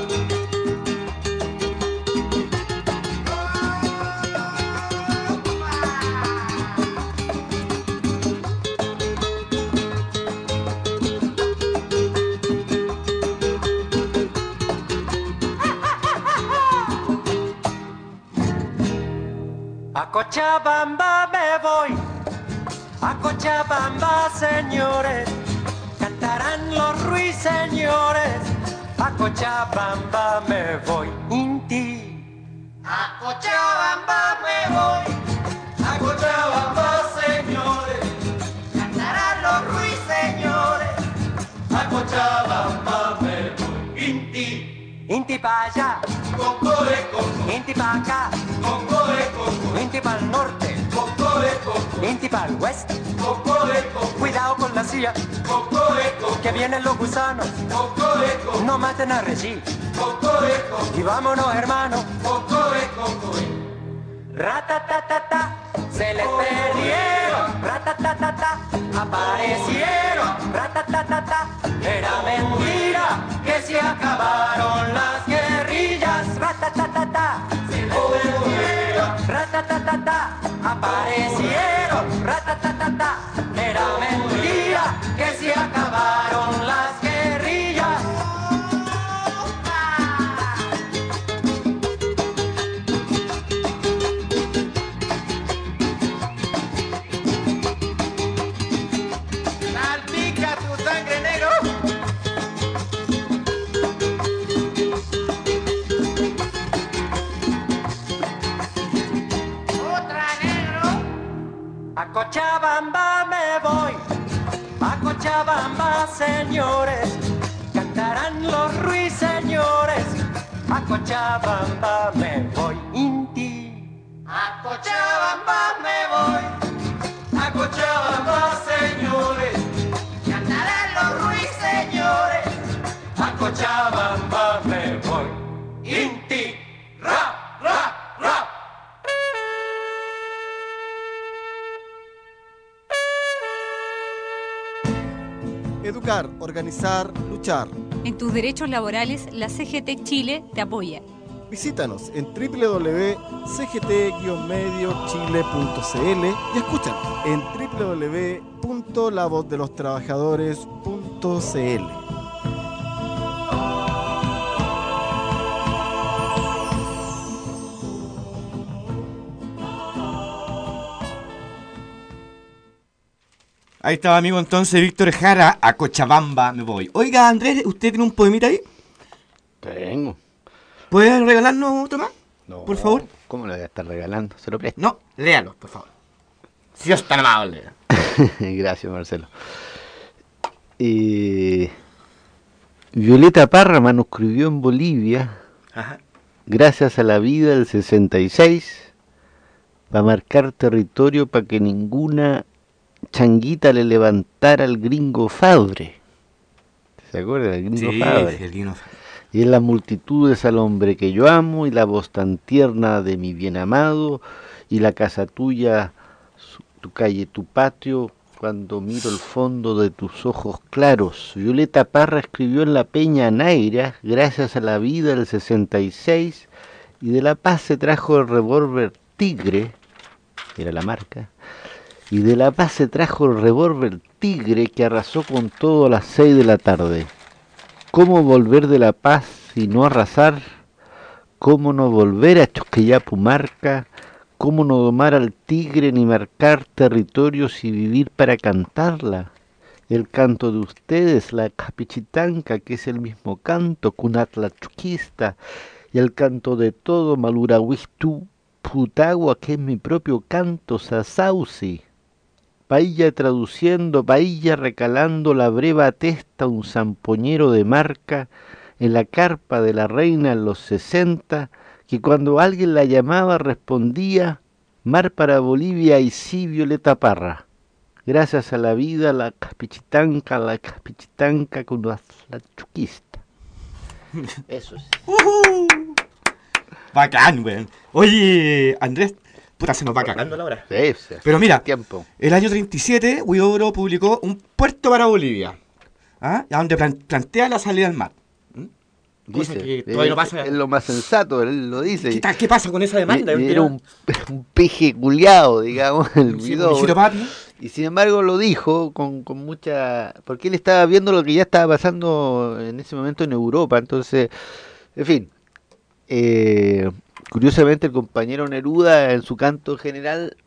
A Cochabamba me voy, a Cochabamba, señores, cantarán los ruiseñores. A Cochabamba me voy, Inti. A Cochabamba me voy, a Cochabamba, señores, cantarán los ruiseñores. A Cochabamba me voy, Inti, Inti pa' allá, coco de coco, Inti pa' acá, coco de coco, Inti pa'l norte, coco de coco, Inti pa'l oeste. coco de coco, Cuidado con la silla, coco de coco, que vienen los gusanos, coco de coco, no maten a Regí. coco de coco, Y vámonos, hermano, coco de coco. ratatatata, se les perdieron, ratatatata, aparecieron, ratatatata, era mentira que se acabaron las guerrillas, ratatatata, se les perdieron, ratatatata, aparecieron, ratatatata, era mentira que se acabaron las guerrillas. Salpica tu sangre, negro. Otra, negro. A Cochabamba me voy, a Cochabamba, señores, cantarán los ruiseñores. A Cochabamba me voy, Inti. A Cochabamba me voy. A Cochabamba, señores. Cantarán los organizar, luchar. En tus derechos laborales, la CGT Chile te apoya. Visítanos en www.cgt-mediochile.cl y escúchanos en www.lavozdelostrabajadores.cl. Ahí estaba, amigo, entonces Víctor Jara, a Cochabamba me voy. Oiga, Andrés, ¿usted tiene un poemita ahí? Tengo. ¿Puede regalarnos otro más? No, por favor. ¿Cómo lo voy a estar regalando? Se lo presto. No, léalo, por favor. Si es tan amable. Gracias, Marcelo. Violeta Parra manuscribió en Bolivia, Ajá. gracias a la vida del 66, para marcar territorio para que ninguna changuita le levantara al gringo Fabre. ¿Se acuerda del gringo Fabre? el gringo Fabre. Y en las multitudes al hombre que yo amo, y la voz tan tierna de mi bien amado, y la casa tuya, tu calle, tu patio, cuando miro el fondo de tus ojos claros. Violeta Parra escribió en la Peña Naira, gracias a la vida del 66, y de La Paz se trajo el revólver Tigre, era la marca, y de La Paz se trajo el revólver Tigre que arrasó con todo a las 6 de la tarde. ¿Cómo volver de La Paz y no arrasar? ¿Cómo no volver a Chosqueyapumarca? ¿Cómo no domar al tigre ni marcar territorios y vivir para cantarla? El canto de ustedes, la capichitanca, que es el mismo canto, cunatla chuquista, y el canto de todo, malurahuistú, putagua, que es mi propio canto, sasausi. Pailla traduciendo, pailla recalando la breva testa, un zampoñero de marca, en la carpa de la reina en los 60, que cuando alguien la llamaba respondía, mar para Bolivia y sí Violeta Parra. Gracias a la vida, la capichitanca con la chuquista. Eso es. Bacán, weón. Oye, Andrés, puta, se nos va cagando la hora. Sí, pero mira, tiempo. El año 37, Huidobro publicó un puerto para Bolivia, donde plantea la salida al mar. Cosa Dice, que todavía no pasa. Es lo más sensato, él lo dice. ¿Qué pasa con esa demanda? Era un peje culiado, digamos, el Huidobro. Papi. Y sin embargo lo dijo con mucha... Porque él estaba viendo lo que ya estaba pasando en ese momento en Europa. Entonces, en fin. Curiosamente el compañero Neruda en su canto general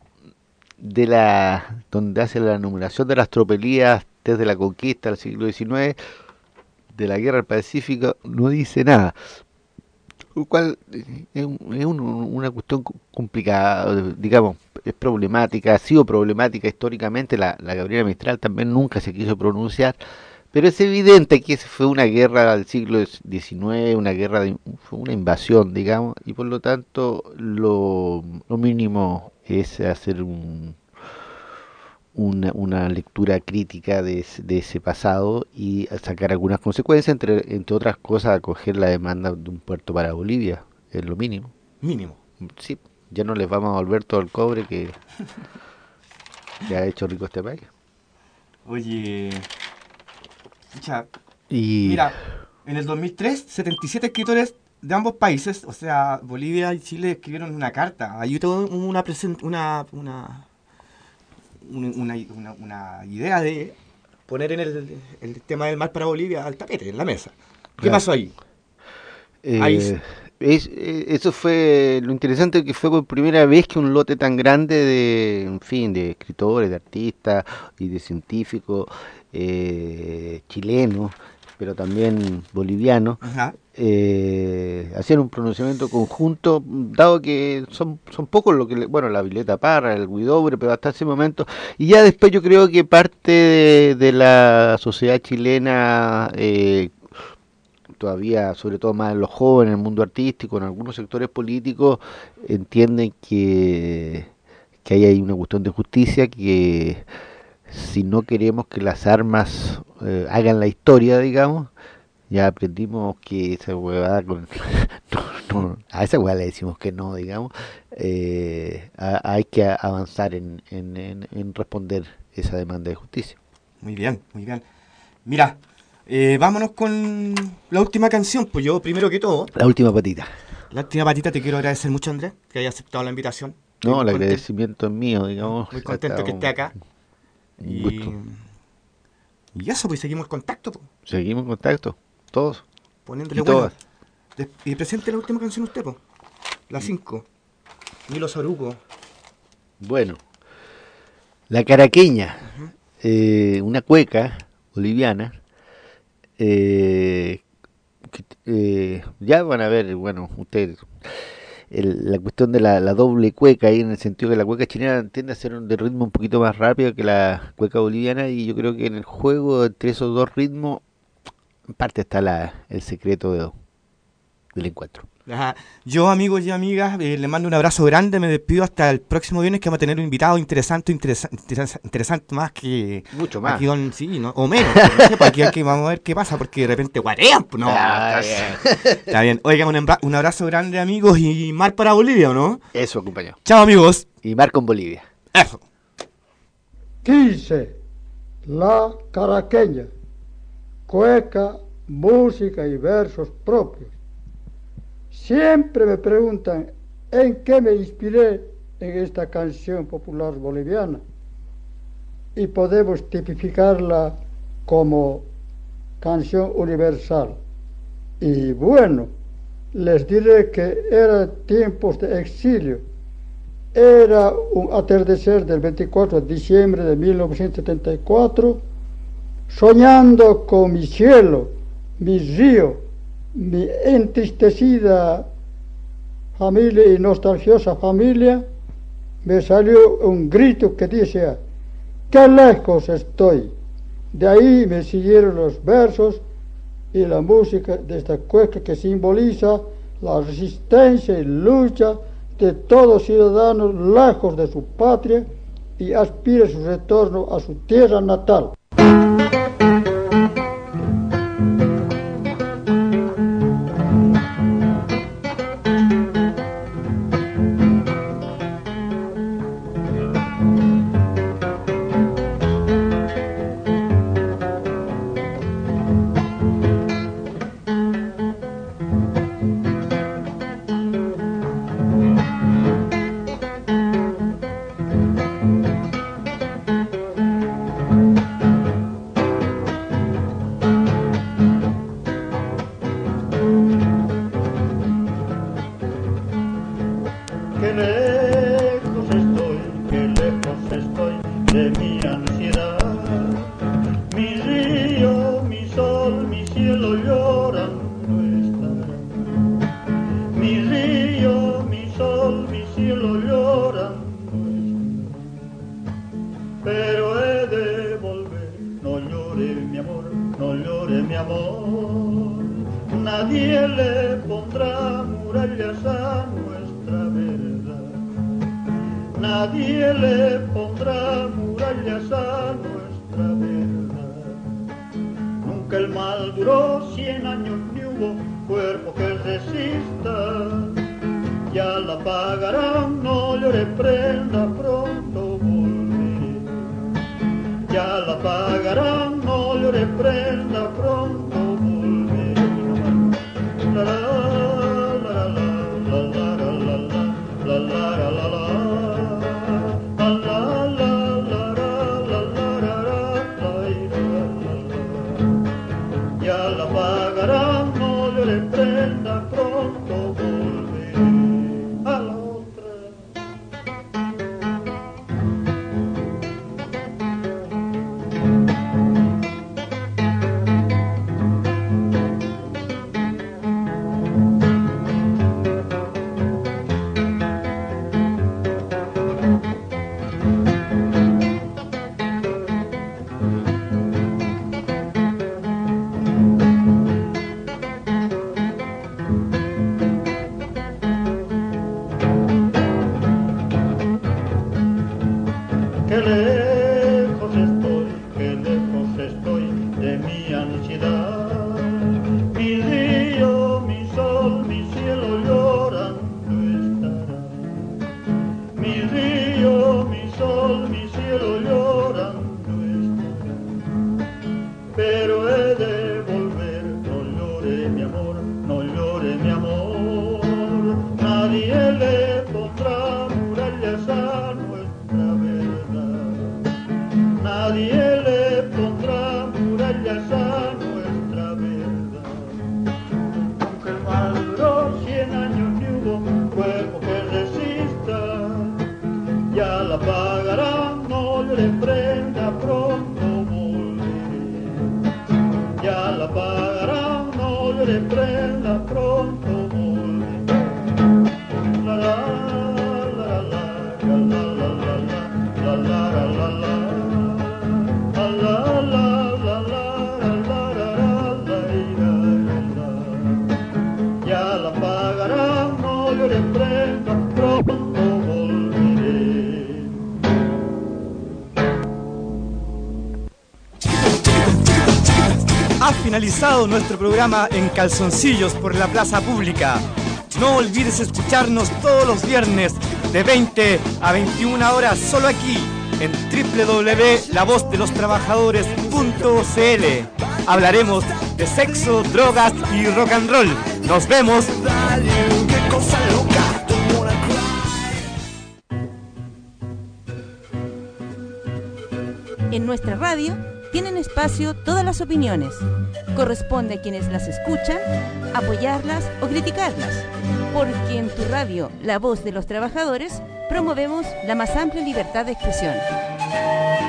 donde hace la enumeración de las tropelías desde la conquista del siglo XIX, de la guerra del Pacífico, no dice nada, lo cual es una cuestión complicada, digamos, es problemática, ha sido problemática históricamente. La Gabriela Mistral también nunca se quiso pronunciar, pero es evidente que fue una guerra del siglo XIX, fue una invasión, digamos, y por lo tanto lo mínimo es hacer una lectura crítica de ese pasado y sacar algunas consecuencias, entre otras cosas, acoger la demanda de un puerto para Bolivia, es lo mínimo. Mínimo. Sí, ya no les vamos a volver todo el cobre que ha hecho rico este país. Oye, mira, en el 2003, 77 escritores de ambos países, o sea, Bolivia y Chile, escribieron una carta. Ahí tengo una idea de poner en el tema del mar para Bolivia al tapete, en la mesa. ¿Qué pasó ahí? Eso fue lo interesante, que fue por primera vez que un lote tan grande de escritores, de artistas y de científicos chilenos, pero también bolivianos, hacían un pronunciamiento conjunto, dado que son pocos la Violeta Parra, el Huidobro, pero hasta ese momento, y ya después yo creo que parte de la sociedad chilena, todavía, sobre todo más en los jóvenes, en el mundo artístico, en algunos sectores políticos, entienden que ahí hay una cuestión de justicia, que si no queremos que las armas hagan la historia, digamos, ya aprendimos que esa huevada a esa huevada le decimos que no, digamos, hay que avanzar en responder esa demanda de justicia. Muy bien, muy bien. Mira, Vámonos con la última canción. Pues yo, primero que todo, La última patita. la última patita, te quiero agradecer mucho, Andrés, que hayas aceptado la invitación. No, Muy el contento- agradecimiento es mío, digamos. Muy contento que esté acá. Un Y, gusto. y eso, pues seguimos el contacto, pues, Seguimos en contacto, todos. poniéndole Y bueno. todas. Y presente la última canción usted, pues. La 5. Milo Soruco. Bueno, La Caraqueña, una cueca boliviana. Ya van a ver, bueno, ustedes, la cuestión de la doble cueca, ahí en el sentido que la cueca chilena tiende a ser de ritmo un poquito más rápido que la cueca boliviana, y yo creo que en el juego entre esos dos ritmos, en parte está el secreto del encuentro. Ajá. Yo, amigos y amigas, les mando un abrazo grande. Me despido hasta el próximo viernes, que vamos a tener un invitado interesante más que Mucho más. aquí sí, ¿no? O menos, pues, no sé, pues aquí vamos a ver qué pasa, porque de repente guarean, pues, no. Ah, Está bien. Oigan, un abrazo grande, amigos, y mar para Bolivia, ¿o no? Eso, compañero. Chao, amigos. Y Marco en Bolivia. Eso. 15. La Caraqueña. Cueca, música y versos propios. Siempre me preguntan en qué me inspiré en esta canción popular boliviana, y podemos tipificarla como canción universal. Y bueno, les diré que era tiempos de exilio. Era un atardecer del 24 de diciembre de 1974, soñando con mi cielo, mi río, mi entristecida familia y nostalgiosa familia. Me salió un grito que decía: ¡qué lejos estoy! De ahí me siguieron los versos y la música de esta cueca, que simboliza la resistencia y lucha de todo ciudadano lejos de su patria y aspira su retorno a su tierra natal. Qué lejos estoy de mi ansiedad. Mi río, mi sol, mi cielo lloran no estarán. Mi río, mi sol, mi cielo lloran no estarán. Pero he de volver, no llore mi amor, no llore mi amor. Nadie le pondrá murallas a nuestra verdad. Nadie le pondrá murallas a nuestra verdad. Nunca el mal duró 100 años, ni hubo cuerpo que resista. Ya la pagarán, no llore prenda, pronto volveré. Ya la pagarán, no llore prenda, pronto volveré. La la la la la la la la la la la la. Ya la pagarán, no llore prenda, pronto volveré a la otra. llore, prenda, pronto volveré. La la la la la la la la la la la la. Ya la pagarán, no llore, prenda, pronto volveré. Ha finalizado nuestro programa en Calzoncillos por la Plaza Pública. No olvides escucharnos todos los viernes de 20 a 21 horas solo aquí en www.lavozdelostrabajadores.cl. Hablaremos de sexo, drogas y rock and roll. ¡Nos vemos! En nuestra radio tienen espacio todas las opiniones. Corresponde a quienes las escuchan apoyarlas o criticarlas, porque en tu radio, La Voz de los Trabajadores, promovemos la más amplia libertad de expresión.